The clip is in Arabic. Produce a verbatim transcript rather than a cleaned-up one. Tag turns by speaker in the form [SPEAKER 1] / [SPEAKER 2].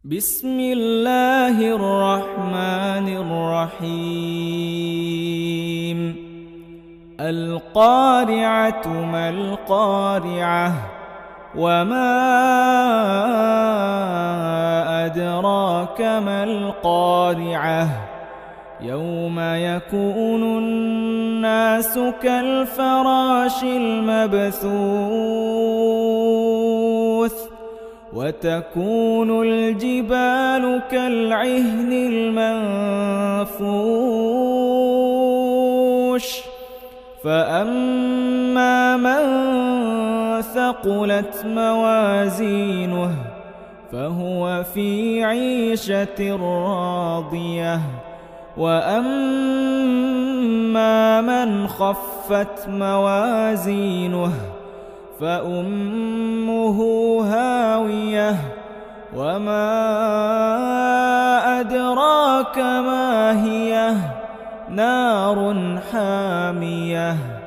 [SPEAKER 1] بسم الله الرحمن الرحيم القارعة ما القارعة وما أدراك ما القارعة يوم يكون الناس كالفراش المبثوث وتكون الجبال كالعهن المنفوش فأما من ثقلت موازينه فهو في عيشة راضية وأما من خفت موازينه فأمه هاوية وما أدراك ما هي نار حامية